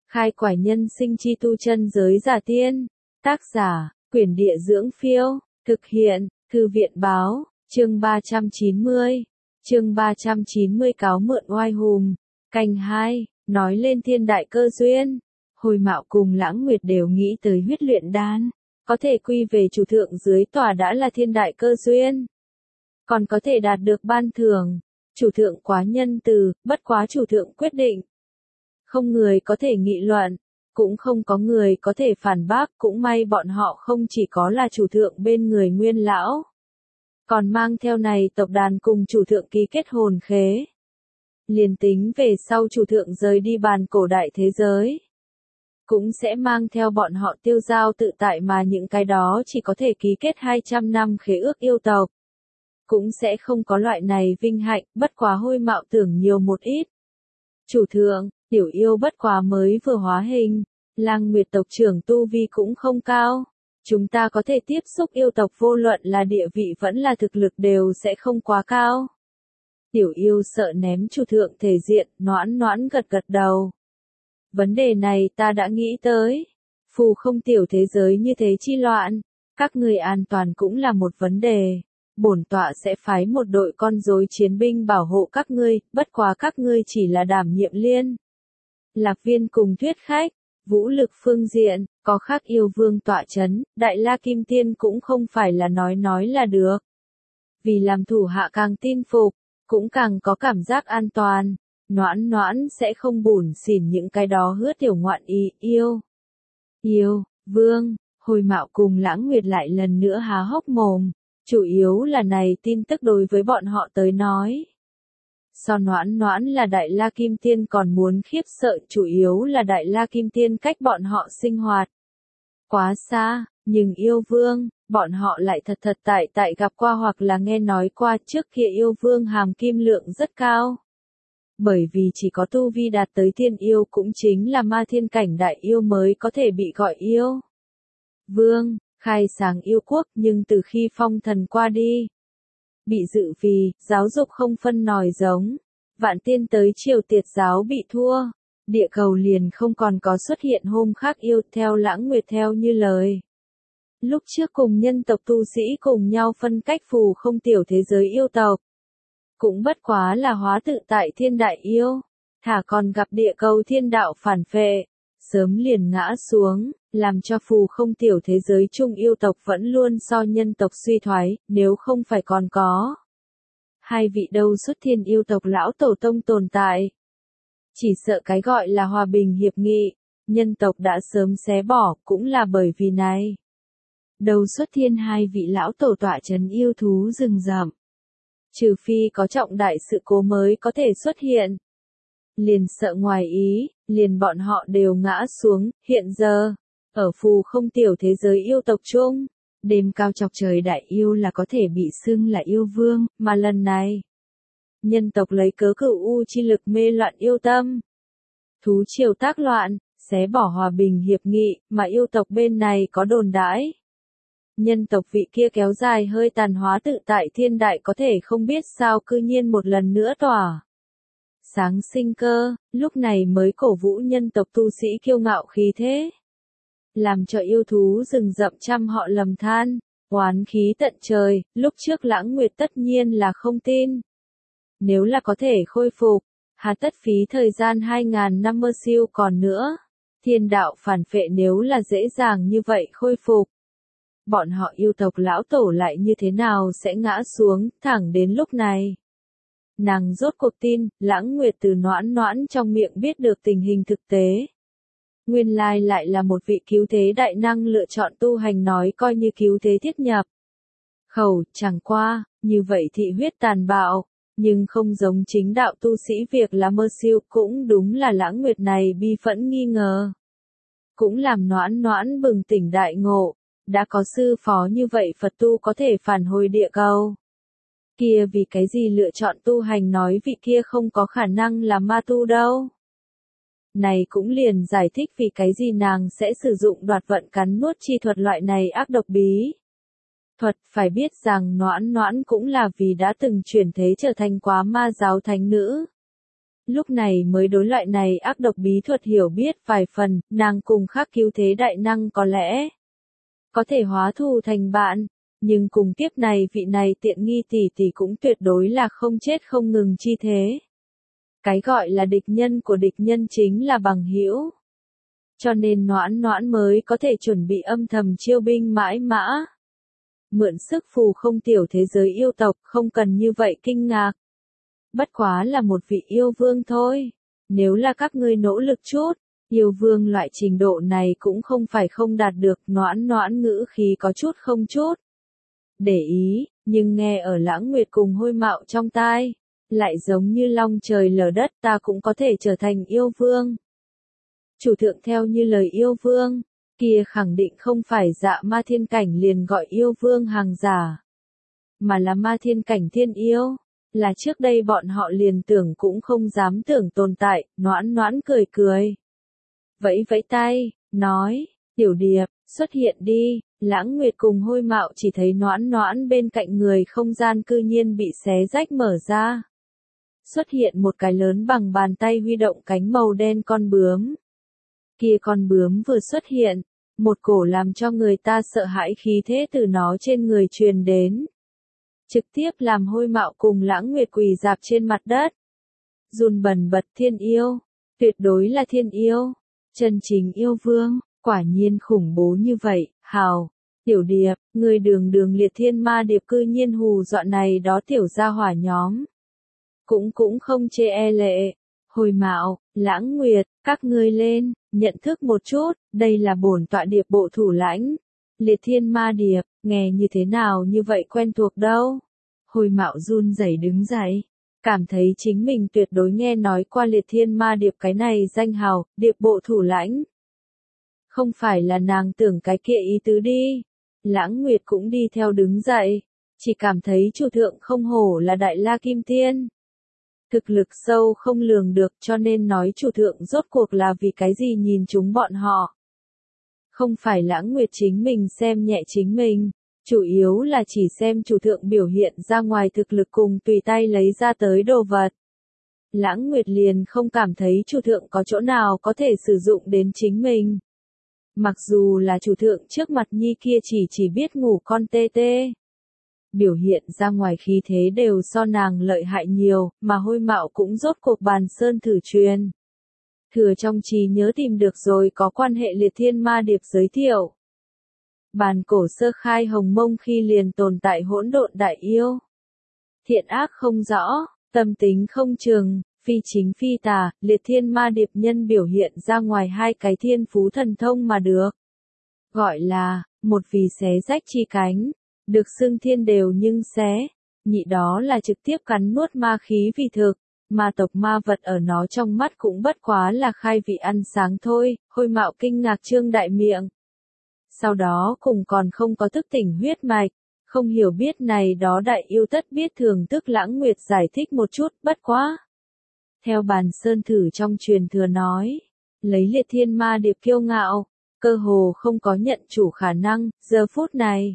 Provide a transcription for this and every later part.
Khai quải nhân sinh chi tu chân giới giả tiên. Tác giả, Quyển Địa Dưỡng Phiêu. Thực hiện, Thư viện Báo. Chương 390. Chương 390 cáo mượn oai hùng. Canh 2, nói lên thiên đại cơ duyên. Hồi Mạo cùng Lãng Nguyệt đều nghĩ tới huyết luyện đan. Có thể quy về chủ thượng dưới tòa đã là thiên đại cơ duyên. Còn có thể đạt được ban thưởng. Chủ thượng quá nhân từ, bất quá chủ thượng quyết định. Không người có thể nghị luận, cũng không có người có thể phản bác, cũng may bọn họ không chỉ có là chủ thượng bên người Nguyên lão, còn mang theo này tộc đàn cùng chủ thượng ký kết hồn khế. Liền tính về sau chủ thượng rời đi bàn cổ đại thế giới, cũng sẽ mang theo bọn họ tiêu dao tự tại, mà những cái đó chỉ có thể ký kết 200 năm khế ước yêu tộc, cũng sẽ không có loại này vinh hạnh, bất quá Hồi Mạo tưởng nhiều một ít. Chủ thượng, tiểu yêu bất quá mới vừa hóa hình, Lang Nguyệt tộc trưởng tu vi cũng không cao. Chúng ta có thể tiếp xúc yêu tộc vô luận là địa vị vẫn là thực lực đều sẽ không quá cao. Tiểu yêu sợ ném chủ thượng thể diện, noãn noãn gật gật đầu. Vấn đề này ta đã nghĩ tới. Phù không tiểu thế giới như thế chi loạn, các người an toàn cũng là một vấn đề. Bổn tọa sẽ phái một đội con rối chiến binh bảo hộ các ngươi, bất quá các ngươi chỉ là đảm nhiệm liên lạc viên cùng thuyết khách. Vũ lực phương diện, có khác yêu vương tọa chấn, Đại La Kim Tiên cũng không phải là nói là được. Vì làm thủ hạ càng tin phục, cũng càng có cảm giác an toàn, noãn noãn sẽ không bủn xỉn những cái đó hứa tiểu ngoạn ý. Yêu, vương, Hồi Mạo cùng Lãng Nguyệt lại lần nữa há hốc mồm, chủ yếu là này tin tức đối với bọn họ tới nói. So noãn noãn là Đại La Kim Tiên còn muốn khiếp sợ, chủ yếu là Đại La Kim Tiên cách bọn họ sinh hoạt quá xa, nhưng yêu vương, bọn họ lại thật tại gặp qua hoặc là nghe nói qua. Trước kia yêu vương hàm kim lượng rất cao. Bởi vì chỉ có tu vi đạt tới thiên yêu, cũng chính là ma thiên cảnh đại yêu mới có thể bị gọi yêu vương, khai sáng yêu quốc, nhưng từ khi phong thần qua đi, bị dự vì, giáo dục không phân nòi giống, vạn tiên tới triều tiệt giáo bị thua, địa cầu liền không còn có xuất hiện hôm khác yêu. Theo Lãng Nguyệt theo như lời, lúc trước cùng nhân tộc tu sĩ cùng nhau phân cách phù không tiểu thế giới yêu tộc, cũng bất quá là hóa tự tại thiên đại yêu, thả còn gặp địa cầu thiên đạo phản phệ, sớm liền ngã xuống, làm cho phù không tiểu thế giới chung yêu tộc vẫn luôn so nhân tộc suy thoái, nếu không phải còn có hai vị đâu xuất thiên yêu tộc lão tổ tông tồn tại, chỉ sợ cái gọi là hòa bình hiệp nghị, nhân tộc đã sớm xé bỏ. Cũng là bởi vì này, đầu xuất thiên hai vị lão tổ tọa trấn yêu thú rừng rậm, trừ phi có trọng đại sự cố mới có thể xuất hiện. Liền sợ ngoài ý, liền bọn họ đều ngã xuống. Hiện giờ, ở phù không tiểu thế giới yêu tộc chung, đêm cao chọc trời đại yêu là có thể bị xưng là yêu vương, mà lần này, nhân tộc lấy cớ cửu u chi lực mê loạn yêu tâm. Thú triều tác loạn, xé bỏ hòa bình hiệp nghị, mà yêu tộc bên này có đồn đãi. Nhân tộc vị kia kéo dài hơi tàn hóa tự tại thiên đại có thể không biết sao cư nhiên một lần nữa tỏa sáng sinh cơ, lúc này mới cổ vũ nhân tộc tu sĩ kiêu ngạo khí thế, làm cho yêu thú rừng rậm trăm họ lầm than, oán khí tận trời. Lúc trước Lãng Nguyệt tất nhiên là không tin. Nếu là có thể khôi phục, hà tất phí thời gian 2000 năm mơ siêu còn nữa. Thiên đạo phản phệ nếu là dễ dàng như vậy khôi phục, bọn họ yêu tộc lão tổ lại như thế nào sẽ ngã xuống. Thẳng đến lúc này, nàng rốt cuộc tin. Lãng Nguyệt từ noãn noãn trong miệng biết được tình hình thực tế. Nguyên lai lại là một vị cứu thế đại năng lựa chọn tu hành, nói coi như cứu thế thiết nhập khẩu. Chẳng qua, như vậy thị huyết tàn bạo, nhưng không giống chính đạo tu sĩ việc là mơ siêu. Cũng đúng là Lãng Nguyệt này bi phẫn nghi ngờ, cũng làm noãn noãn bừng tỉnh đại ngộ. Đã có sư phó như vậy Phật tu có thể phản hồi địa cầu, kia vì cái gì lựa chọn tu hành, nói vị kia không có khả năng là ma tu đâu. Này cũng liền giải thích vì cái gì nàng sẽ sử dụng đoạt vận cắn nuốt chi thuật loại này ác độc bí thuật. Phải biết rằng noãn noãn cũng là vì đã từng chuyển thế trở thành quá ma giáo thánh nữ, Lúc này mới đối loại này ác độc bí thuật hiểu biết vài phần, nàng cùng Khắc Cứu Thế đại năng có lẽ có thể hóa thù thành bạn, nhưng cùng kiếp này vị này tiện nghi tỷ tỷ cũng tuyệt đối là không chết không ngừng chi thế. Cái gọi là địch nhân của địch nhân chính là bằng hữu. Cho nên Noãn Noãn mới có thể chuẩn bị âm thầm chiêu binh mãi mã. Mượn sức phù không tiểu thế giới yêu tộc, không cần như vậy kinh ngạc. Bất quá là một vị yêu vương thôi. Nếu là các ngươi nỗ lực chút, yêu vương loại trình độ này cũng không phải không đạt được. Noãn Noãn ngữ khí có chút không chút để ý, nhưng nghe ở Lãng Nguyệt cùng Hôi Mạo trong tai, lại giống như long trời lở đất, ta cũng có thể trở thành yêu vương. Chủ thượng theo như lời yêu vương, kia khẳng định không phải dạ ma thiên cảnh liền gọi yêu vương hàng giả, mà là ma thiên cảnh thiên yêu, là trước đây bọn họ liền tưởng cũng không dám tưởng tồn tại. Noãn Noãn cười cười, vẫy vẫy tay, nói, Tiểu Điệp, xuất hiện đi. Lãng Nguyệt cùng Hôi Mạo chỉ thấy Noãn Noãn bên cạnh người không gian cư nhiên bị xé rách mở ra. Xuất hiện một cái lớn bằng bàn tay huy động cánh màu đen con bướm. Kia con bướm vừa xuất hiện, một cổ làm cho người ta sợ hãi khí thế từ nó trên người truyền đến. Trực tiếp làm Hôi Mạo cùng Lãng Nguyệt quỳ rạp trên mặt đất. Run bần bật thiên yêu, tuyệt đối là thiên yêu, chân chính yêu vương, quả nhiên khủng bố như vậy. Hào, Tiểu Điệp, người đường đường liệt thiên ma điệp cư nhiên hù dọa này đó tiểu gia hỏa nhóm. Cũng không chê e lệ. Hôi Mạo, Lãng Nguyệt, các ngươi lên, nhận thức một chút, đây là bổn tọa điệp bộ thủ lãnh. Liệt thiên ma điệp, nghe như thế nào như vậy quen thuộc đâu. Hôi Mạo run rẩy đứng dậy, cảm thấy chính mình tuyệt đối nghe nói qua liệt thiên ma điệp cái này danh hào, điệp bộ thủ lãnh. Không phải là nàng tưởng cái kia ý tứ đi. Lãng Nguyệt cũng đi theo đứng dậy, chỉ cảm thấy chủ thượng không hổ là Đại La Kim Tiên. Thực lực sâu không lường được, cho nên nói chủ thượng rốt cuộc là vì cái gì nhìn chúng bọn họ. Không phải Lãng Nguyệt chính mình xem nhẹ chính mình, chủ yếu là chỉ xem chủ thượng biểu hiện ra ngoài thực lực cùng tùy tay lấy ra tới đồ vật. Lãng Nguyệt liền không cảm thấy chủ thượng có chỗ nào có thể sử dụng đến chính mình. Mặc dù là chủ thượng trước mặt nhi kia chỉ biết ngủ con tê tê. Biểu hiện ra ngoài khí thế đều so nàng lợi hại nhiều, mà Hôi Mạo cũng rốt cuộc bàn sơn thử truyền. Thừa trong trí nhớ tìm được rồi có quan hệ liệt thiên ma điệp giới thiệu. Bàn cổ sơ khai hồng mông khi liền tồn tại hỗn độn đại yêu. Thiện ác không rõ, tâm tính không chừng, phi chính phi tà, liệt thiên ma điệp nhân biểu hiện ra ngoài hai cái thiên phú thần thông mà được. Gọi là, một vì xé rách chi cánh, được xưng thiên đều nhưng xé, nhị đó là trực tiếp cắn nuốt ma khí vì thực, ma tộc ma vật ở nó trong mắt cũng bất quá là khai vị ăn sáng thôi. Hôi Mạo kinh ngạc trương đại miệng. Sau đó cùng còn không có thức tỉnh huyết mạch, không hiểu biết này đó đại yêu tất biết thường tức. Lãng Nguyệt giải thích một chút, bất quá. Theo bàn sơn thử trong truyền thừa nói, lấy liệt thiên ma điệp kiêu ngạo, cơ hồ không có nhận chủ khả năng. Giờ phút này,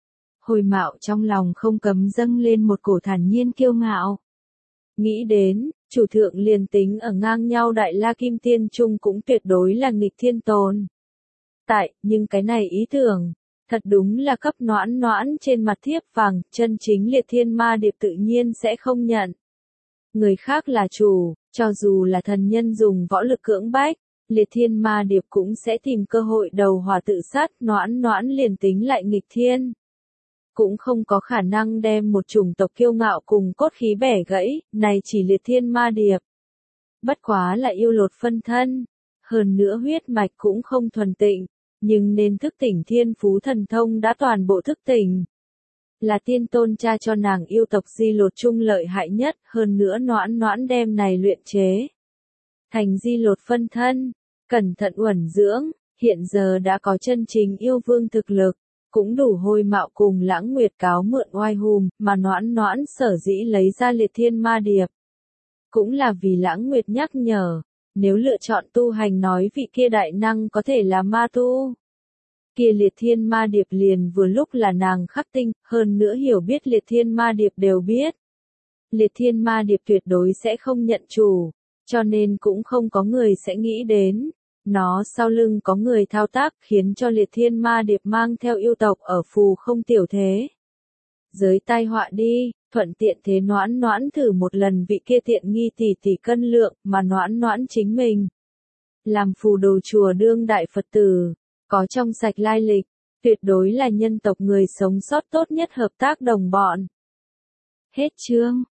Hôi Mạo trong lòng không cấm dâng lên một cổ thản nhiên kiêu ngạo. Nghĩ đến, chủ thượng liền tính ở ngang nhau Đại La Kim Tiên chung cũng tuyệt đối là nghịch thiên tồn tại, nhưng cái này ý tưởng, thật đúng là cấp Noãn Noãn trên mặt thiếp vàng, chân chính liệt thiên ma điệp tự nhiên sẽ không nhận. Người khác là chủ, cho dù là thần nhân dùng võ lực cưỡng bách, liệt thiên ma điệp cũng sẽ tìm cơ hội đầu hỏa tự sát. Noãn Noãn liền tính lại nghịch thiên, cũng không có khả năng đem một chủng tộc kiêu ngạo cùng cốt khí bẻ gãy. Này chỉ liệt thiên ma điệp, bất quá là yêu lột phân thân, hơn nữa huyết mạch cũng không thuần tịnh, nhưng nên thức tỉnh thiên phú thần thông đã toàn bộ thức tỉnh. Là tiên tôn cha cho nàng yêu tộc di lột chung lợi hại nhất, hơn nữa Noãn Noãn đem này luyện chế thành di lột phân thân, cẩn thận uẩn dưỡng, hiện giờ đã có chân chính yêu vương thực lực, cũng đủ Hôi Mạo cùng Lãng Nguyệt cáo mượn oai hùm. Mà Noãn Noãn sở dĩ lấy ra liệt thiên ma điệp, cũng là vì Lãng Nguyệt nhắc nhở, nếu lựa chọn tu hành nói vị kia đại năng có thể là ma tu. Kia liệt thiên ma điệp liền vừa lúc là nàng khắc tinh, hơn nữa hiểu biết liệt thiên ma điệp đều biết. Liệt thiên ma điệp tuyệt đối sẽ không nhận chủ, cho nên cũng không có người sẽ nghĩ đến. Nó sau lưng có người thao tác khiến cho liệt thiên ma điệp mang theo yêu tộc ở phù không tiểu thế. Giới tai họa đi, thuận tiện thế Noãn Noãn thử một lần vị kia tiện nghi tỷ tỷ cân lượng mà Noãn Noãn chính mình. Làm phù đồ chùa đương đại Phật tử, có trong sạch lai lịch, tuyệt đối là nhân tộc người sống sót tốt nhất hợp tác đồng bọn. Hết chương.